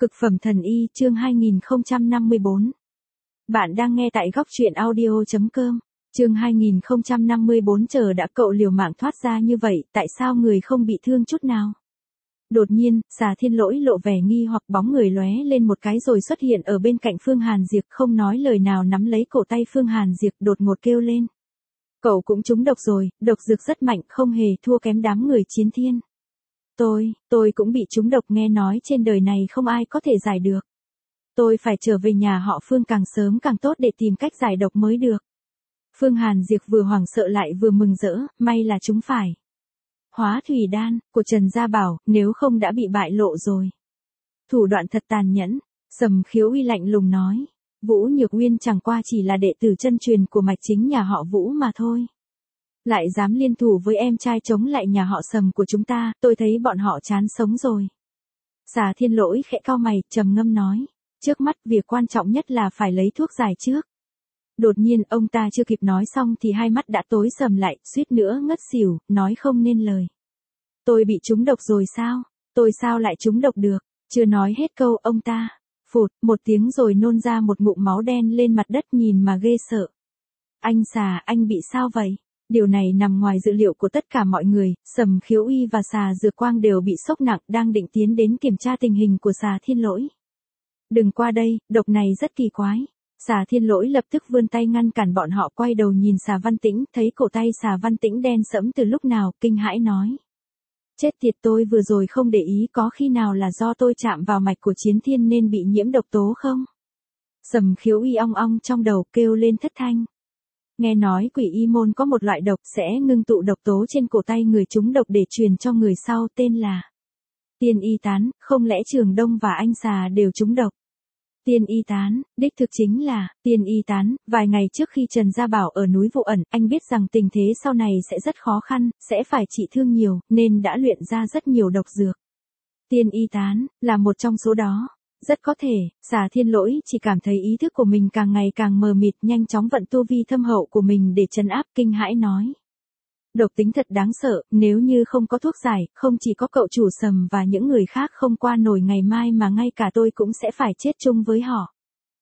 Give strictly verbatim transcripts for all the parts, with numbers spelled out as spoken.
Cực phẩm thần y chương hai nghìn không trăm năm mươi bốn. Bạn đang nghe tại góc truyện audio chấm com. Chương hai nghìn không trăm năm mươi bốn chờ đã cậu liều mạng thoát ra như vậy, tại sao người không bị thương chút nào? Đột nhiên, Xà Thiên Lỗi lộ vẻ nghi hoặc bóng người lóe lên một cái rồi xuất hiện ở bên cạnh Phương Hàn Diệp không nói lời nào nắm lấy cổ tay Phương Hàn Diệp đột ngột kêu lên. Cậu cũng trúng độc rồi, độc dược rất mạnh không hề thua kém đám người chiến thiên. Tôi, tôi cũng bị trúng độc nghe nói trên đời này không ai có thể giải được. Tôi phải trở về nhà họ Phương càng sớm càng tốt để tìm cách giải độc mới được. Phương Hàn Diệp vừa hoảng sợ lại vừa mừng rỡ, may là chúng phải. Hóa thủy đan, của Trần Gia Bảo, nếu không đã bị bại lộ rồi. Thủ đoạn thật tàn nhẫn, Sầm Khiếu Uy lạnh lùng nói. Vũ Nhược Uyên chẳng qua chỉ là đệ tử chân truyền của mạch chính nhà họ Vũ mà thôi. Lại dám liên thủ với em trai chống lại nhà họ Sầm của chúng ta, tôi thấy bọn họ chán sống rồi. Xà Thiên Lỗi khẽ cau mày, trầm ngâm nói. Trước mắt việc quan trọng nhất là phải lấy thuốc giải trước. Đột nhiên ông ta chưa kịp nói xong thì hai mắt đã tối sầm lại, suýt nữa ngất xỉu, nói không nên lời. Tôi bị trúng độc rồi sao? Tôi sao lại trúng độc được? Chưa nói hết câu ông ta. Phụt, một tiếng rồi nôn ra một ngụm máu đen lên mặt đất nhìn mà ghê sợ. Anh Xà, anh bị sao vậy? Điều này nằm ngoài dự liệu của tất cả mọi người, Sầm Khiếu Uy và Xà Dược Quang đều bị sốc nặng đang định tiến đến kiểm tra tình hình của Xà Thiên Lỗi. Đừng qua đây, độc này rất kỳ quái. Xà Thiên Lỗi lập tức vươn tay ngăn cản bọn họ quay đầu nhìn Xà Văn Tĩnh, thấy cổ tay Xà Văn Tĩnh đen sẫm từ lúc nào, kinh hãi nói. Chết tiệt, tôi vừa rồi không để ý, có khi nào là do tôi chạm vào mạch của Chiến Thiên nên bị nhiễm độc tố không? Sầm Khiếu Uy ong ong trong đầu kêu lên thất thanh. Nghe nói Quỷ Y môn có một loại độc sẽ ngưng tụ độc tố trên cổ tay người trúng độc để truyền cho người sau, tên là Tiên Y Tán, không lẽ Trường Đông và anh Xà đều trúng độc? Tiên Y Tán, đích thực chính là Tiên Y Tán. Vài ngày trước khi Trần Gia Bảo ở núi Vụ Ẩn, anh biết rằng tình thế sau này sẽ rất khó khăn, sẽ phải trị thương nhiều, nên đã luyện ra rất nhiều độc dược. Tiên Y Tán là một trong số đó. Rất có thể, Xà Thiên Lỗi chỉ cảm thấy ý thức của mình càng ngày càng mờ mịt, nhanh chóng vận tu vi thâm hậu của mình để trấn áp, kinh hãi nói. Độc tính thật đáng sợ, nếu như không có thuốc giải, không chỉ có cậu chủ Sầm và những người khác không qua nổi ngày mai mà ngay cả tôi cũng sẽ phải chết chung với họ.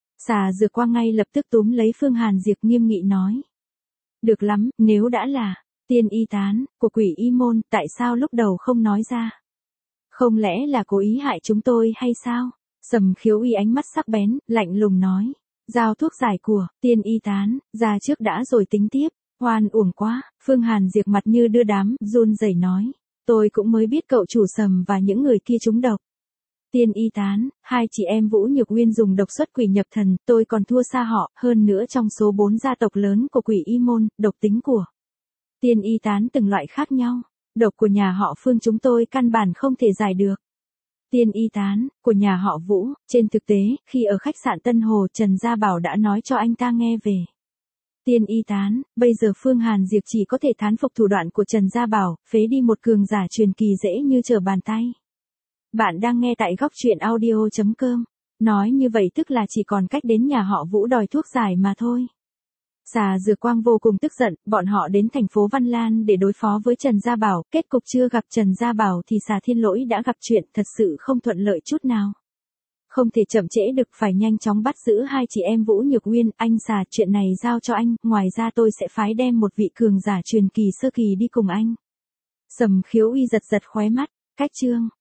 Xà Dược Quang ngay lập tức túm lấy Phương Hàn Diệp nghiêm nghị nói. Được lắm, nếu đã là Tiên Y Tán của Quỷ Y môn, tại sao lúc đầu không nói ra? Không lẽ là cố ý hại chúng tôi hay sao? Sầm Khiếu Uy ánh mắt sắc bén, lạnh lùng nói. Giao thuốc giải của Tiên Y Tán ra trước đã rồi tính tiếp. Hoan uổng quá. Phương Hàn Diệp mặt như đưa đám, run rẩy nói. Tôi cũng mới biết cậu chủ Sầm và những người kia trúng độc. Tiên Y Tán, hai chị em Vũ Nhược Uyên dùng độc xuất quỷ nhập thần, tôi còn thua xa họ, hơn nữa trong số bốn gia tộc lớn của Quỷ Y môn, độc tính của Tiên Y Tán từng loại khác nhau. Độc của nhà họ Phương chúng tôi căn bản không thể giải được. Tiên Y Tán của nhà họ Vũ, trên thực tế, khi ở khách sạn Tân Hồ, Trần Gia Bảo đã nói cho anh ta nghe về Tiên Y Tán. Bây giờ Phương Hàn Diệp chỉ có thể thán phục thủ đoạn của Trần Gia Bảo, phế đi một cường giả truyền kỳ dễ như trở bàn tay. Bạn đang nghe tại góc truyện audio chấm com. Nói như vậy tức là chỉ còn cách đến nhà họ Vũ đòi thuốc giải mà thôi. Xà Dược Quang vô cùng tức giận, bọn họ đến thành phố Văn Lan để đối phó với Trần Gia Bảo, kết cục chưa gặp Trần Gia Bảo thì Xà Thiên Lỗi đã gặp chuyện thật sự không thuận lợi chút nào. Không thể chậm trễ được, phải nhanh chóng bắt giữ hai chị em Vũ Nhược Uyên. Anh Xà, chuyện này giao cho anh, ngoài ra tôi sẽ phái đem một vị cường giả truyền kỳ sơ kỳ đi cùng anh. Sầm Khiếu Uy giật giật khóe mắt, cách chương.